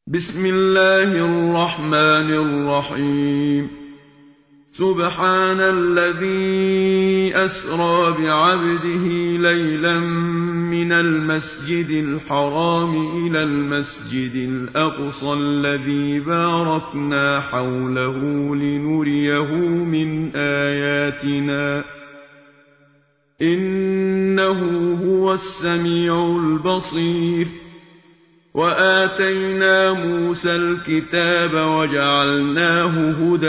بسم الله الرحمن الرحيم. سبحان الذي أسرى بعبده ليلا من المسجد الحرام إلى المسجد الأقصى الذي باركنا حوله لنريه من آياتنا إنه هو السميع البصير. وآتينا موسى الكتاب وجعلناه هدى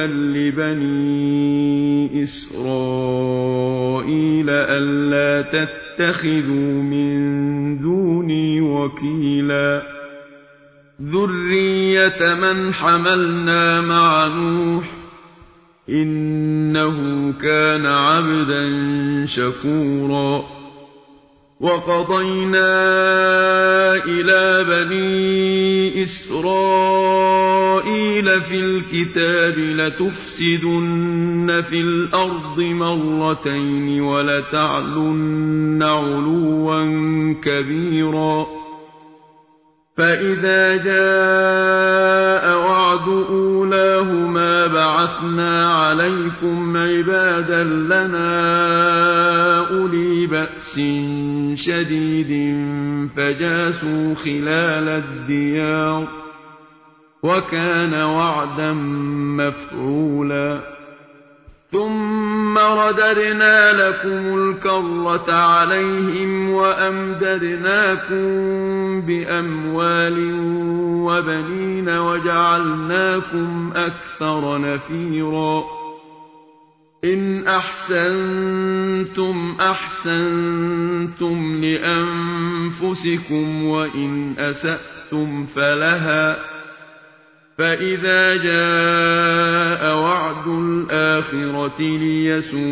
لبني إسرائيل ألا تتخذوا من دوني وكيلا ذرية من حملنا مع نوح إنه كان عبدا شكورا. وقضينا إلى بني إسرائيل في الكتاب لتفسدن في الأرض مرتين ولتعلن علوا كبيرا. فإذا جاء وعد أولاهما بعثنا عليكم عبادا لنا أولي بأس شديد فجاسوا خلال الديار وكان وعدا مفعولا. ثم رددنا لكم الكرة عليهم وأمددناكم بأموال وبنين وجعلناكم أكثر نفيرا. إن أحسنتم أحسنتم لأنفسكم وإن أسأتم فلها. فإذا جاء وعد الآخرة ليسوءوا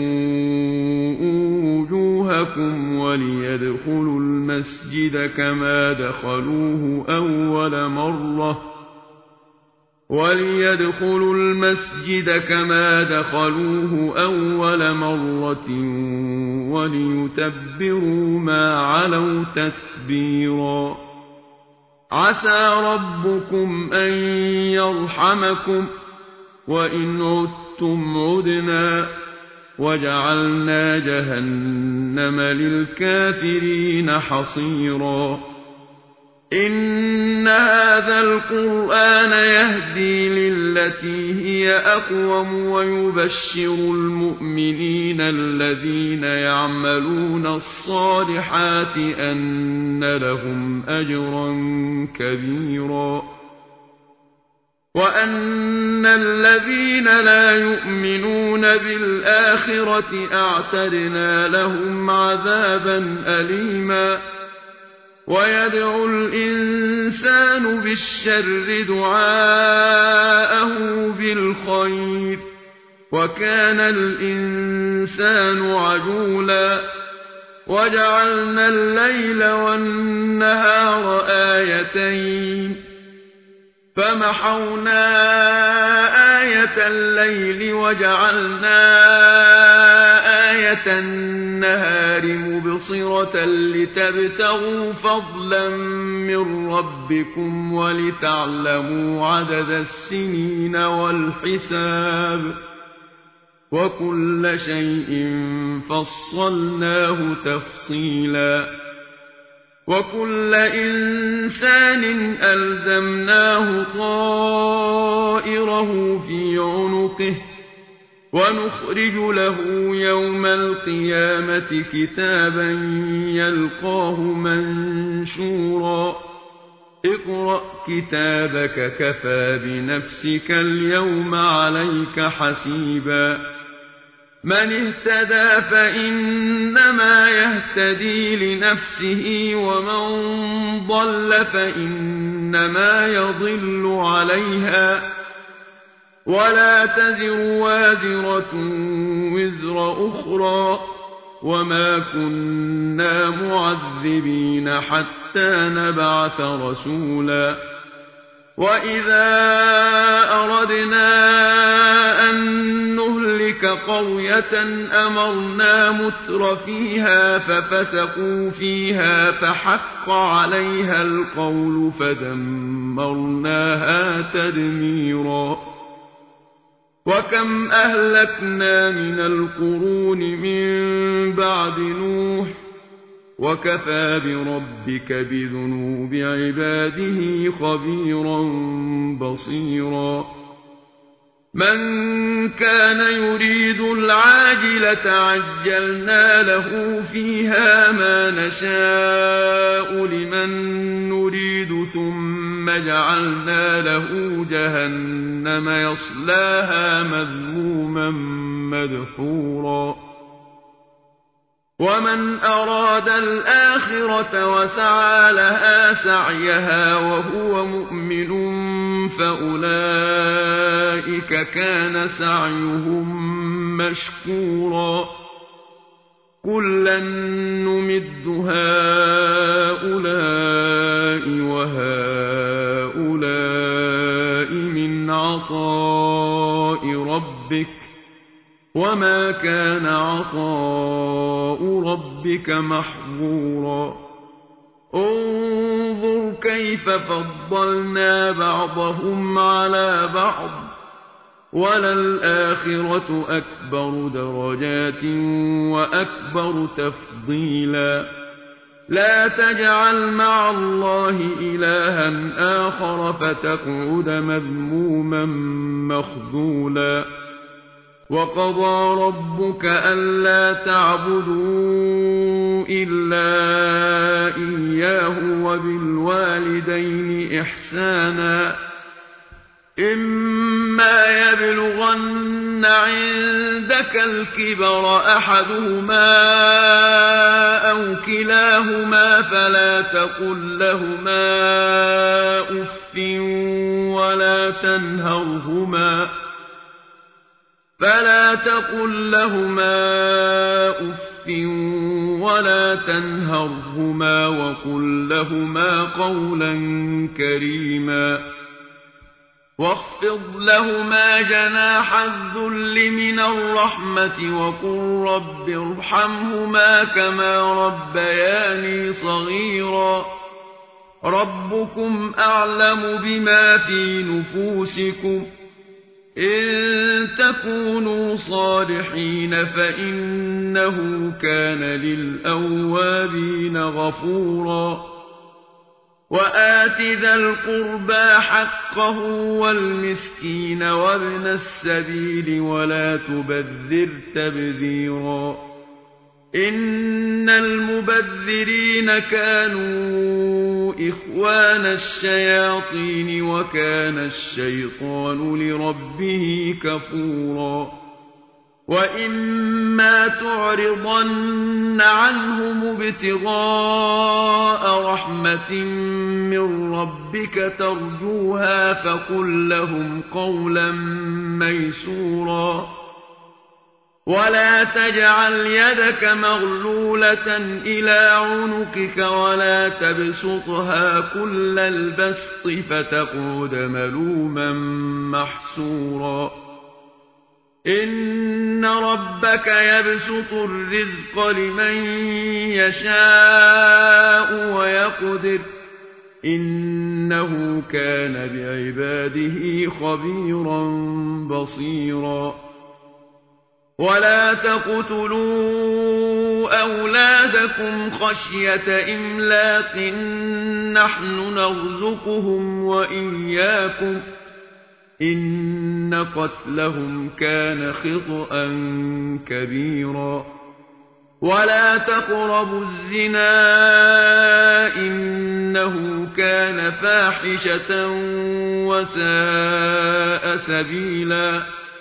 وجوهكم وليدخلوا المسجد كما دخلوه أول مرة وليتبروا ما علوا تتبيرا. عسى ربكم أن يرحمكم وإن عدتم عدنا وجعلنا جهنم للكافرين حصيرا. إن هذا القرآن يهدي للتي هي أقوم ويبشر المؤمنين الذين يعملون الصالحات أن لهم أجرا كبيرا. وأن الذين لا يؤمنون بالآخرة أعتدنا لهم عذابا أليما. ويدعو الإنسان بالشر دعاءه بالخير وكان الإنسان عجولا. وجعلنا الليل والنهار آيتين فمحونا آية الليل وجعلنا آية النهار مبصرة لتبتغوا فضلا من ربكم ولتعلموا عدد السنين والحساب وكل شيء فصلناه تفصيلا. وكل إنسان ألزمناه طائره في عنقه ونخرج له يوم القيامة كتابا يلقاه منشورا. اقرأ كتابك كفى بنفسك اليوم عليك حسيبا. من اهتدى فإنما يهتدي لنفسه ومن ضل فإنما يضل عليها ولا تزر وازرة وزر أخرى وما كنا معذبين حتى نبعث رسولا. وإذا أردنا أن نهلك قرية أمرنا متر فيها ففسقوا فيها فحق عليها القول فدمرناها تدميرا وكم أهلكنا من القرون من بعد نوح وكفى بربك بذنوب عباده خبيرا بصيرا من كان يريد العاجلة عجلنا له فيها ما نشاء لمن نريد ثم جعلنا له جهنم يصلاها مذموما مدحورا ومن أراد الآخرة وسعى لها سعيها وهو مؤمن فأولئك كان سعيهم مشكورا كلا نمد هؤلاء وهؤلاء من عطاء ربك وما كان عطاء ربك محظورا انظر كيف فضلنا بعضهم على بعض وللآخرة أكبر درجات وأكبر تفضيلا لا تجعل مع الله إلها آخر فتقعد مذموما مخذولا وقضى ربك ألا تعبدوا إلا إياه وبالوالدين إحسانا إما يبلغن عندك الكبر أحدهما أو كلاهما فلا تقل لهما أف ولا تنهرهما وقل لهما قولا كريما واخفض لهما جناح الذل من الرحمة وقل رب ارحمهما كما ربياني صغيرا ربكم أعلم بما في نفوسكم إن تكونوا صالحين فإنه كان للأوابين غفورا وآت ذا القربى حقه والمسكين وابن السبيل ولا تبذر تبذيرا إن المبذرين كانوا إخوان الشياطين وكان الشيطان لربه كفورا وإما تعرضن عنهم ابتغاء رحمة من ربك ترجوها فقل لهم قولا ميسورا ولا تجعل يدك مغلولة إلى عنقك ولا تبسطها كل البسط فتقعد ملوما محسورا إن ربك يبسط الرزق لمن يشاء ويقدر إنه كان بعباده خبيرا بصيرا ولا تقتلوا أولادكم خشية إملاق نحن نرزقهم وإياكم إن قتلهم كان خطأ كبيرا ولا تقربوا الزنا إنه كان فاحشة وساء سبيلا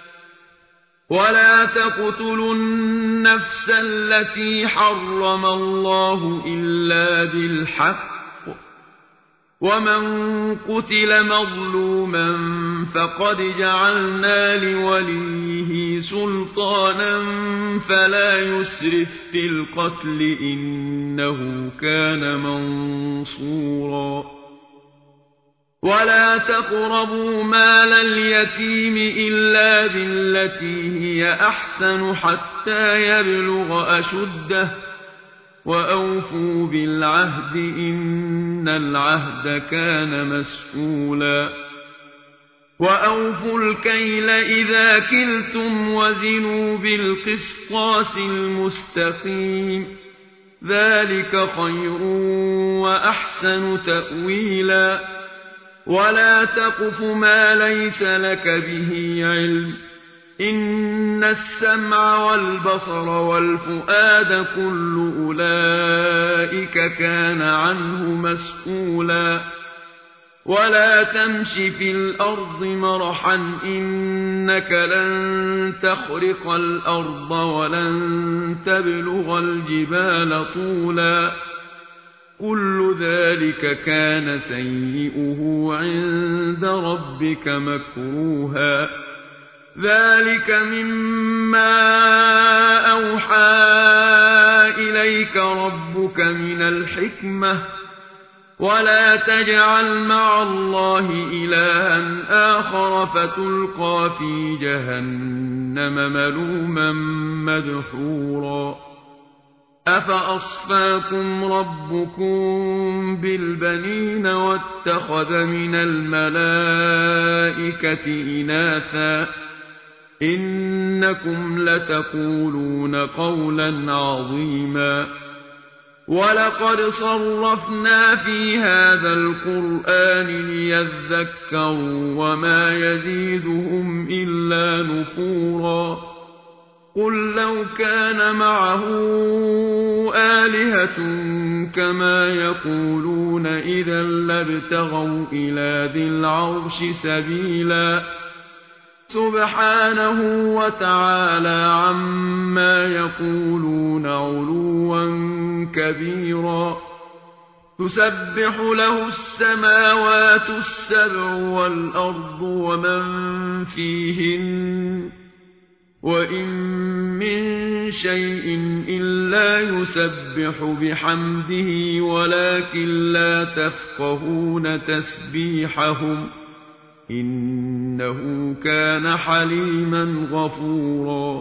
ولا تقتلوا النفس التي حرم الله إلا بالحق ومن قتل مظلوما فقد جعلنا لوليه سلطانا فلا يسرف في القتل إنه كان منصورا ولا تقربوا مال اليتيم إلا بالتي هي أحسن حتى يبلغ أشده وأوفوا بالعهد إن العهد كان مسؤولا وأوفوا الكيل إذا كلتم وزنوا بالقسطاس المستقيم ذلك خير وأحسن تأويلا ولا تقف ما ليس لك به علم إن السمع والبصر والفؤاد كل أولئك كان عنه مسؤولا ولا تمش في الأرض مرحا إنك لن تخرق الأرض ولن تبلغ الجبال طولا كل ذلك كان سيئه عند ربك مكروها ذلك مما أوحى إليك ربك من الحكمة ولا تجعل مع الله إلها آخر فتلقى في جهنم ملوما مدحورا أفأصفاكم ربكم بالبنين واتخذ من الملائكة إناثا إنكم لتقولون قولا عظيما ولقد صرفنا في هذا القرآن ليذكروا وما يزيدهم إلا نفورا قل لو كان معه آلهة كما يقولون إذا لابتغوا إلى ذي العرش سبيلا سبحانه وتعالى عما يقولون علوا كبيرا تسبح له السماوات السبع والأرض ومن فيهن وإن من شيء إلا يسبح بحمده ولكن لا تفقهون تسبيحهم إنه كان حليما غفورا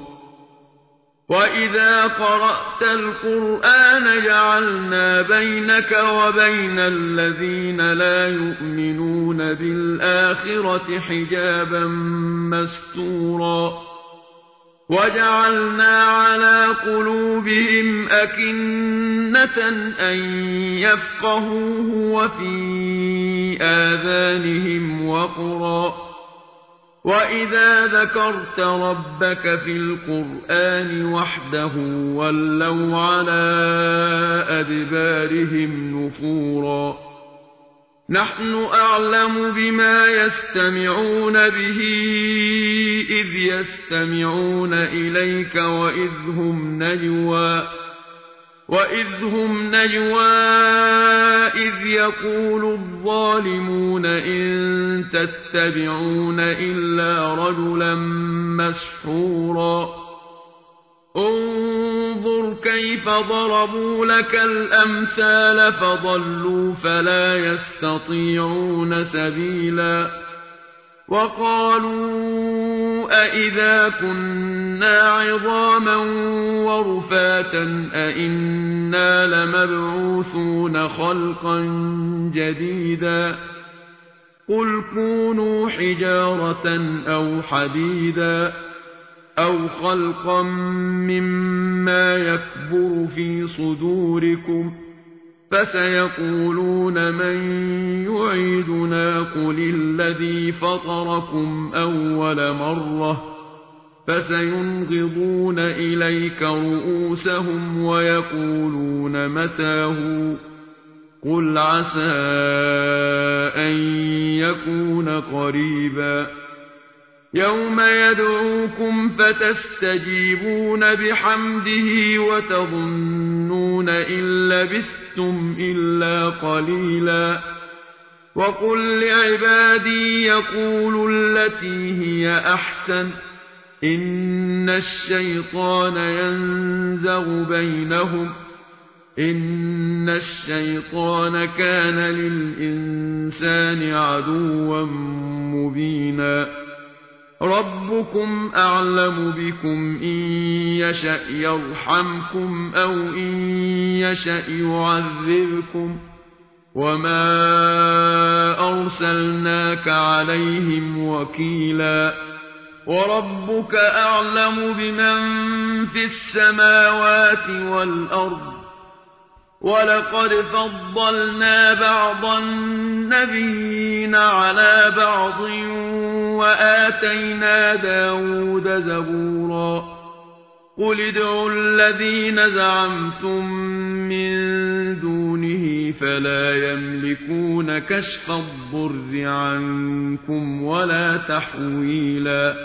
وإذا قرأت القرآن جعلنا بينك وبين الذين لا يؤمنون بالآخرة حجابا مستورا وجعلنا على قلوبهم أكنة أن يفقهوه وفي آذانهم وقرا وإذا ذكرت ربك في القرآن وحده ولوا على أدبارهم نفورا نحن أعلم بما يستمعون به إذ يستمعون إليك وإذ هم نجوى إذ يقول الظالمون إن تتبعون إلا رجلا مسحورا انظر كيف ضربوا لك الأمثال فضلوا فلا يستطيعون سبيلا وقالوا أئذا كنا عظاما ورفاتا أئنا لمبعوثون خلقا جديدا قل كونوا حجارة أو حديدا أو خلقا مما يكبر في صدوركم فسيقولون من يعيدنا قل الذي فطركم أول مرة فسينغضون إليك رؤوسهم ويقولون متاه قل عسى أن يكون قريبا يوم يدعوكم فتستجيبون بحمده وتظنون إن لبثتم إلا قليلا وقل لعبادي يقولوا التي هي أحسن إن الشيطان ينزغ بينهم إن الشيطان كان للإنسان عدوا مبينا ربكم أعلم بكم إن يشأ يرحمكم أو إن يشأ يعذبكم وما أرسلناك عليهم وكيلا وربك أعلم بمن في السماوات والأرض ولقد فضلنا بعض النبيين على بعض وآتينا داود زبورا قل ادعوا الذين زعمتم من دونه فلا يملكون كشف الضر عنكم ولا تحويلا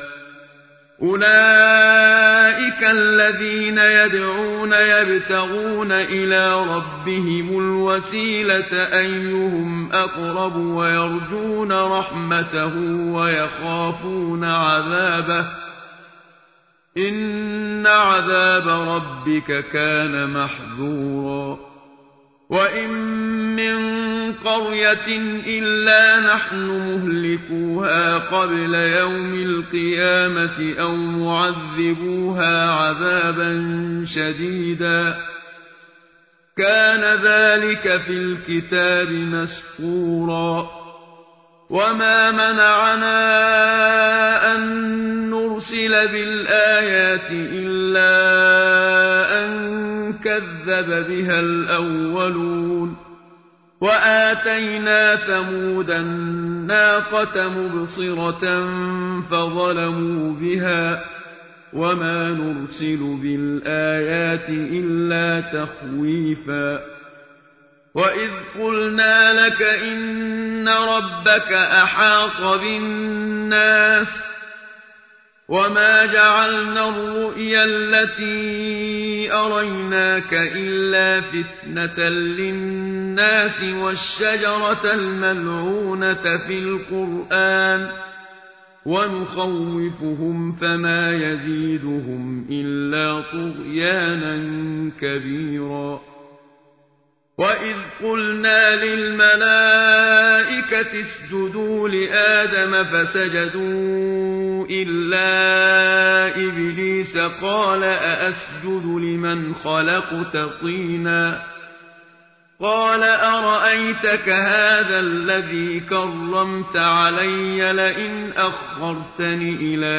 أولئك الذين يدعون يبتغون إلى ربهم الوسيلة أيهم أقرب ويرجون رحمته ويخافون عذابه إن عذاب ربك كان محذورا وإن من قرية إلا نحن مهلكوها قبل يوم القيامة أو معذبوها عذابا شديدا كان ذلك في الكتاب مسطورا وما منعنا أن نرسل بالآيات إلا أن كذب بها الأولون وآتينا ثمود الناقة مبصرة فظلموا بها وما نرسل بالآيات إلا تخويفا وإذ قلنا لك إن ربك أحاط بالناس وما جعلنا الرؤيا التي أريناك إلا فتنة للناس والشجرة الملعونة في القرآن ونخوفهم فما يزيدهم إلا طغيانا كبيرا وإذ قلنا للملائكة اسجدوا لآدم فسجدوا إلا إبليس قال أأسجد لمن خلقت طينا قال أرأيتك هذا الذي كرمت علي لئن أخرتني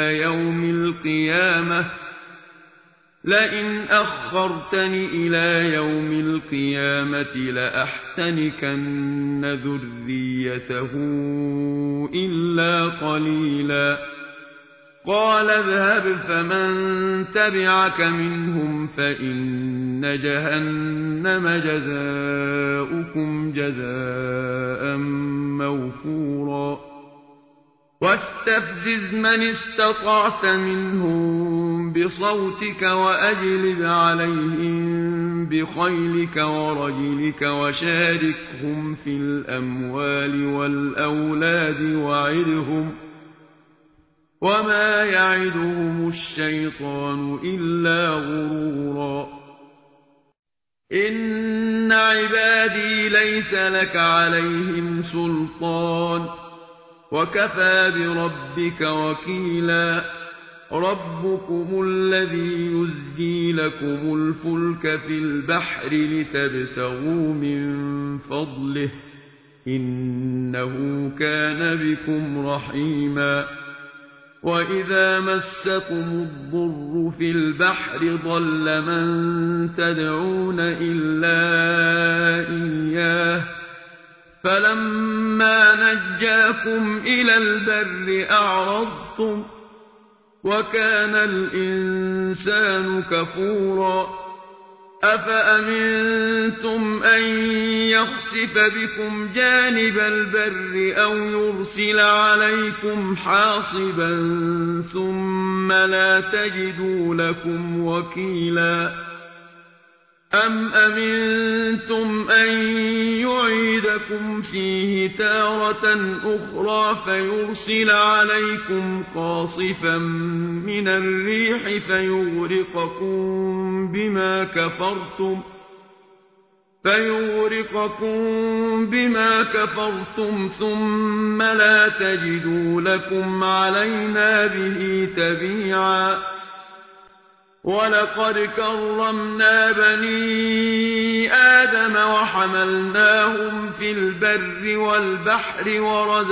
إلى يوم القيامة لأحتنكن ذريته إلا قليلا قال اذهب فمن تبعك منهم فإن جهنم جزاؤكم جزاء موفورا واستفزز من استطعت منهم بصوتك وأجلب عليهم بخيلك ورجلك وشاركهم في الأموال والأولاد وعدهم وما يعدهم الشيطان إلا غرورا إن عبادي ليس لك عليهم سلطان وكفى بربك وكيلا ربكم الذي يزجي لكم الفلك في البحر لتبتغوا من فضله إنه كان بكم رحيما وإذا مسكم الضر في البحر ضل من تدعون إلا إياه فلما نجاكم إلى البر أعرضتم وكان الإنسان كفورا أفأمنتم أن يخسف بكم جانب البر أو يرسل عليكم حاصبا ثم لا تجدوا لكم وكيلا أم أمنتم أن يعيدكم فيه تارة أخرى فيرسل عليكم قاصفا من الريح فيغرقكم بما كفرتم فيغرقكم بما كفرتم ثم لا تجدوا لكم علينا به تبيعا ولقد كرمنا بني آدم وحملناهم في البر والبحر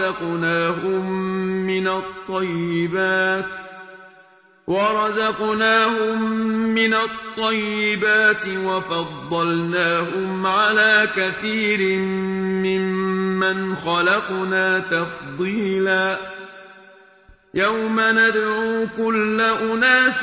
ورزقناهم من الطيبات وفضلناهم على كثير ممن خلقنا تفضيلا يوم ندعو كل أناس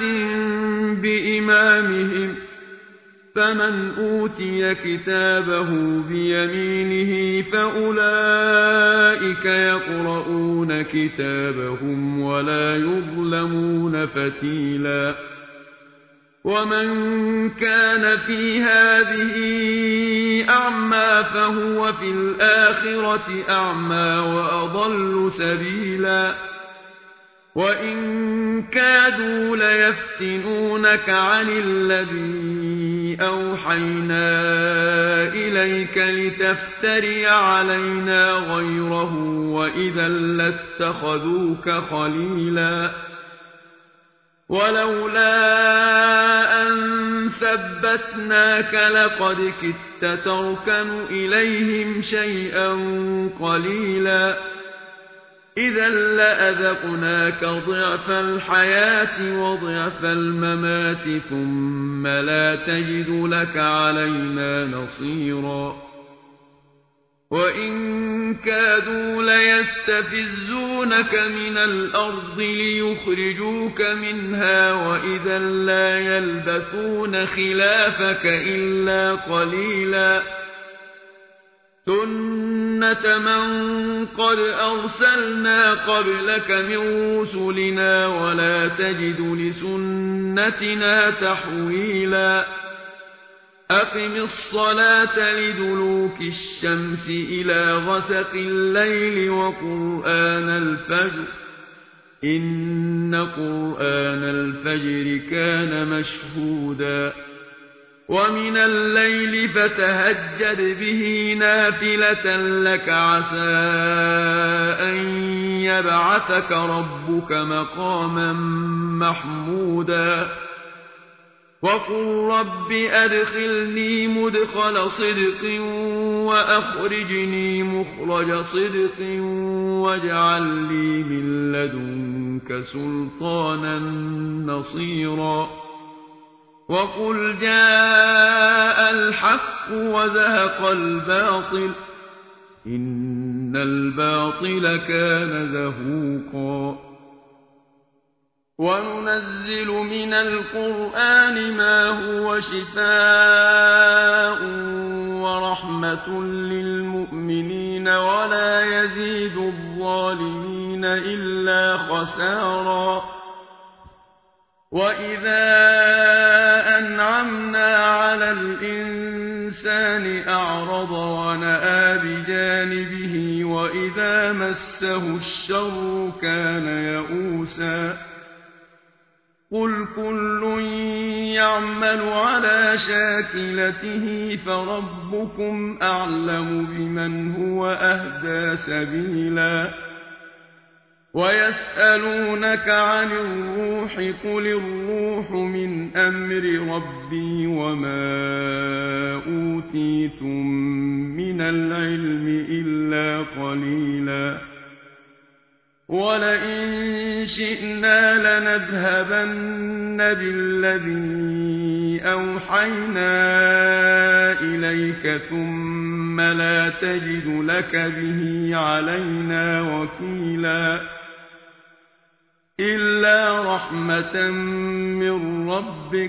بإمامهم فمن أوتي كتابه بيمينه فأولئك يقرؤون كتابهم ولا يظلمون فتيلا ومن كان في هذه أعمى فهو في الآخرة أعمى وأضل سبيلا وإن كادوا ليفتنونك عن الذي أوحينا إليك لتفتري علينا غيره وإذا لاتخذوك خليلا ولولا أن ثبتناك لقد كدت تركن إليهم شيئا قليلا إذا لأذقناك ضعف الحياة وضعف الممات ثم لا تجد لك علينا نصيرا وإن كادوا ليستفزونك من الأرض ليخرجوك منها وإذا لا يلبثون خلافك إلا قليلا سنة من قد أرسلنا قبلك من رسلنا ولا تجد لسنتنا تحويلا أقم الصلاة لدلوك الشمس إلى غسق الليل وقرآن الفجر إن قرآن الفجر كان مشهودا ومن الليل فتهجد به نافلة لك عسى أن يبعثك ربك مقاما محمودا وقل رب أدخلني مدخل صدق وأخرجني مخرج صدق واجعل لي من لدنك سلطانا نصيرا وقل جاء الحق وزهق الباطل إن الباطل كان زهوقا وننزل من القرآن ما هو شفاء ورحمة للمؤمنين ولا يزيد الظالمين إلا خسارا وإذا أنعمنا على الإنسان أعرض ونأى بجانبه وإذا مسه الشر كان يئوسا قل كل يعمل على شاكلته فربكم أعلم بمن هو أهدى سبيلا ويسألونك عن الروح قل الروح من أمر ربي وما أوتيتم من العلم إلا قليلا ولئن شئنا لنذهبن بالذي أوحينا إليك ثم لا تجد لك به علينا وكيلا إلا رحمة من ربك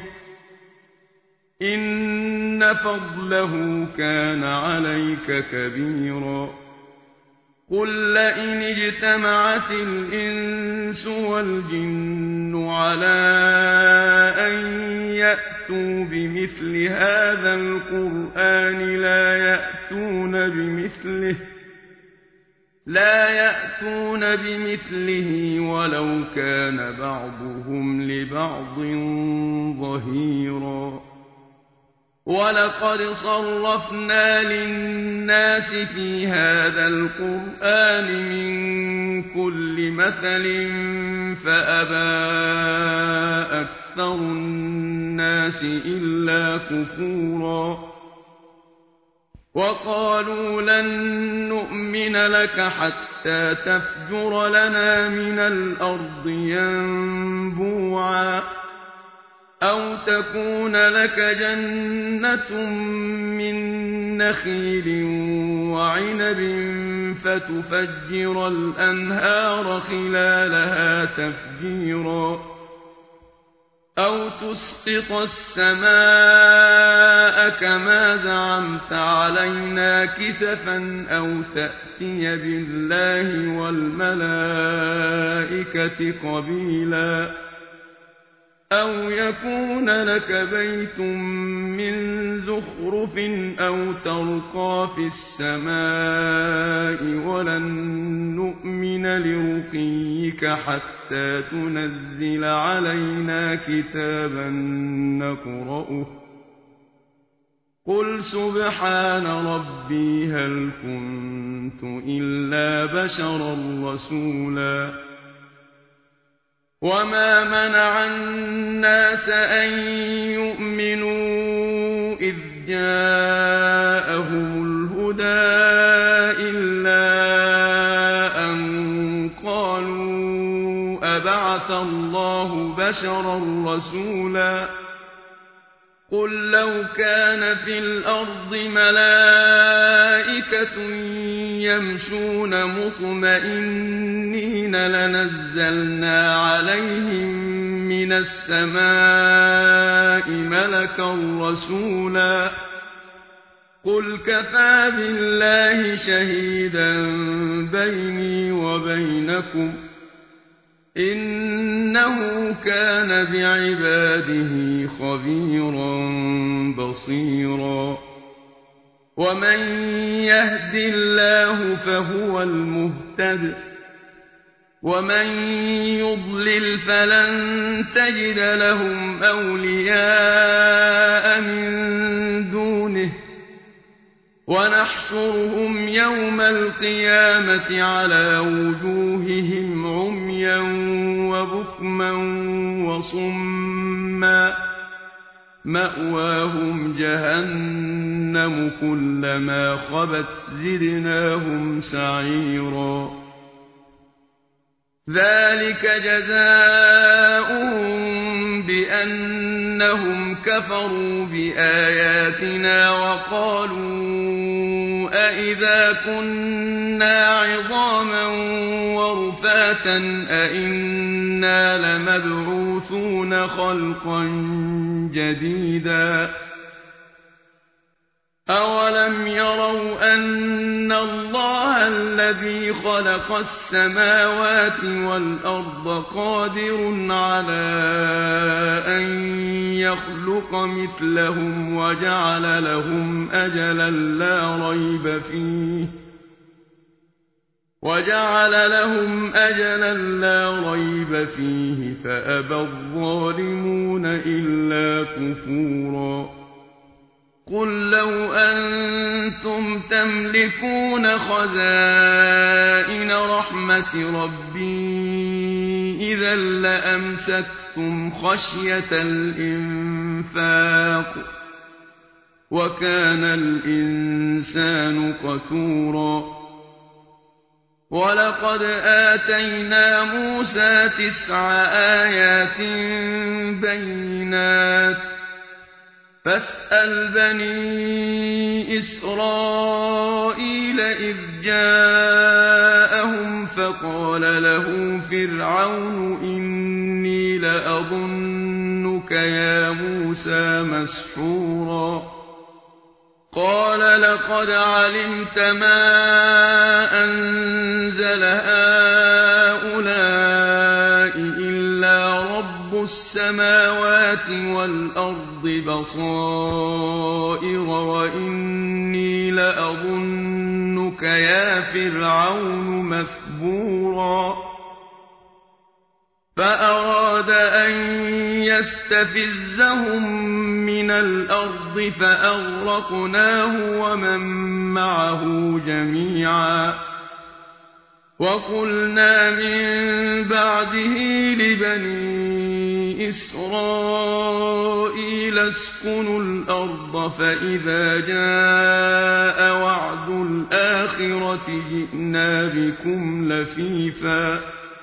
إن فضله كان عليك كبيرا قل لئن اجتمعت الإنس والجن على أن يأتوا بمثل هذا القرآن لا يأتون بمثله ولو كان بعضهم لبعض ظهيرا وَلَقَدْ صَرَّفْنَا لِلنَّاسِ فِي هَٰذَا الْقُرْآنِ مِن كُلِّ مَثَلٍ فَأَبَىٰ أَكْثَرُ النَّاسِ إِلَّا كُفُورًا وَقَالُوا لَن نُّؤْمِنَ لَكَ حَتَّىٰ تَفْجُرَ لَنَا مِنَ الْأَرْضِ يَنبُوعًا أَوْ تَكُونَ لَكَ جَنَّةٌ مِّن نَّخِيلٍ وَعِنَبٍ فَتُفَجِّرَ الْأَنْهَارَ خِلَالَهَا تَفْجِيرًا أَوْ تُسْقِطَ السَّمَاءَ كَمَا زَعَمْتَ عَلَيْنَا كِسَفًا أَوْ تَأْتِيَ بِاللَّهِ وَالْمَلَائِكَةِ قَبِيلًا أَوْ يَكُونَ لَكَ بَيْتٌ مِّن زُخْرُفٍ أَوْ تَرْقَىٰ فِي السَّمَاءِ وَلَن نُّؤْمِنَ لِرُقِيِّكَ حَتَّىٰ تُنَزِّلَ عَلَيْنَا كِتَابًا نَّقْرَؤُهُ ۗ قُلْ سُبْحَانَ رَبِّي هَلْ كُنتُ إِلَّا بَشَرًا رَّسُولًا وَمَا مَنَعَ النَّاسَ أَن يُؤْمِنُوا إِذْ جَاءَهُمُ الْهُدَىٰ إِلَّا أَن قَالُوا أَبَعَثَ اللَّهُ بَشَرًا رَّسُولًا قُل لَّوْ كَانَ فِي الْأَرْضِ مَلَائِكَةٌ يَمْشُونَ مُطْمَئِنِّينَ لَنَزَّلْنَا عَلَيْهِم مِّنَ السَّمَاءِ مَلَكًا رَّسُولًا قُلْ كَفَىٰ بِاللَّهِ شَهِيدًا بَيْنِي وَبَيْنَكُمْ ۚ إِنَّهُ كَانَ بِعِبَادِهِ خَبِيرًا بَصِيرًا وَمَن يَهْدِ اللَّهُ فَهُوَ الْمُهْتَدِ ۖ وَمَن يُضْلِلْ فَلَن تَجِدَ لَهُمْ أَوْلِيَاءَ مِن دُونِهِ ۖ وَنَحْشُرُهُمْ يَوْمَ الْقِيَامَةِ عَلَىٰ وُجُوهِهِمْ عُمْيًا وَبُكْمًا وَصُمًّا مَّأْوَاهُمْ جَهَنَّمُ كُلَّمَا خَبَتْ زِدْنَاهُمْ سَعِيرًا ذَٰلِكَ جَزَاؤُهُم بِأَنَّهُمْ كَفَرُوا بِآيَاتِنَا وَقَالُوا أَإِذَا كُنَّا عِظَامًا وَرُفَاتًا أَإِنَّا لَمَبْعُوثُونَ خَلْقًا جَدِيدًا أَوَلَمْ يَرَوْا أَنَّ اللَّهَ الَّذِي خَلَقَ السَّمَاوَاتِ وَالْأَرْضَ قَادِرٌ عَلَىٰ أَن يَخْلُقَ مِثْلَهُمْ وَجَعَلَ لَهُمْ أَجَلًا لَّا رَيْبَ فِيهِ فَأَبَى الظَّالِمُونَ إِلَّا كُفُورًا قُل لَّوْ أَنتُمْ تَمْلِكُونَ خَزَائِنَ رَحْمَةِ رَبِّي إِذًا لَّأَمْسَكْتُمْ خَشْيَةَ الْإِنفَاقِ ۚ وَكَانَ الْإِنسَانُ قَتُورًا وَلَقَدْ آتَيْنَا مُوسَىٰ 9 آيَاتٍ بَيِّنَاتٍ ۖ فَاسْأَلْ بَنِي إِسْرَائِيلَ إِذْ جَاءَهُمْ فَقَالَ لَهُ فِرْعَوْنُ إِنِّي لَأَظُنُّكَ يَا مُوسَىٰ مَسْحُورًا قَالَ لَقَدْ عَلِمْتَ مَا أَنزَلَ هَٰؤُلَاءِ إِلَّا رَبُّ السَّمَاوَاتِ وَالْأَرْضِ بَصَائِرَ وَإِنِّي لَأَظُنُّكَ يَا فِرْعَوْنُ مَثْبُورًا فأراد أن يستفزهم من الأرض فأغرقناه ومن معه جميعا وقلنا من بعده لبني إسرائيل اسكنوا الأرض فإذا جاء وعد الآخرة جئنا بكم لفيفا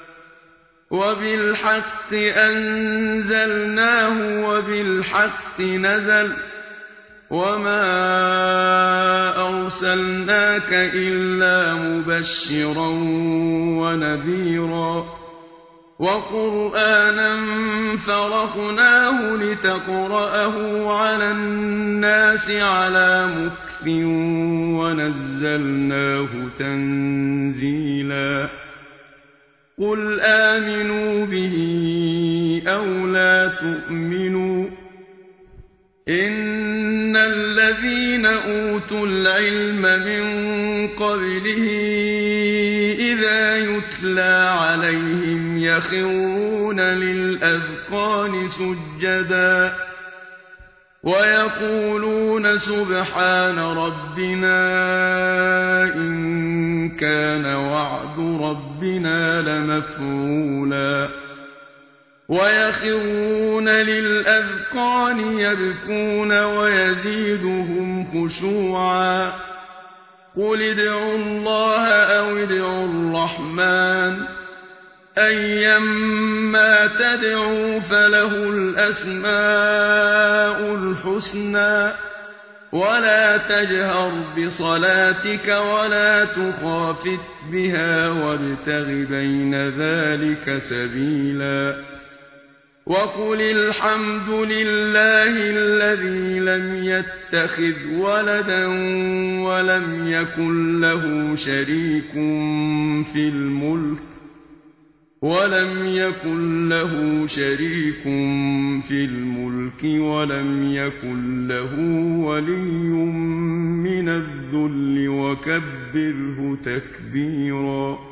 وبالحق أنزلناه وبالحق نزل وما أرسلناك إلا مبشرا ونذيرا وقرآنا فرقناه لتقرأه على الناس على مكث ونزلناه تنزيلا قل آمنوا به أو لا تؤمنوا إن الذين أوتوا العلم من قبله إذا يتلى عليهم يخرون للأذقان سجدا ويقولون سبحان ربنا إن كان وعد ربنا لمفعولا ويخرون للأذقان يبكون ويزيدهم خشوعا قل ادعوا الله أو ادعوا الرحمن أيما تدعوا فله الأسماء الحسنى ولا تجهر بصلاتك ولا تخافت بها وابتغ بين ذلك سبيلا وقل الحمد لله الذي لم يتخذ ولدا ولم يكن له شريك في الملك ولم يكن له ولي من الذل وكبره تكبيرا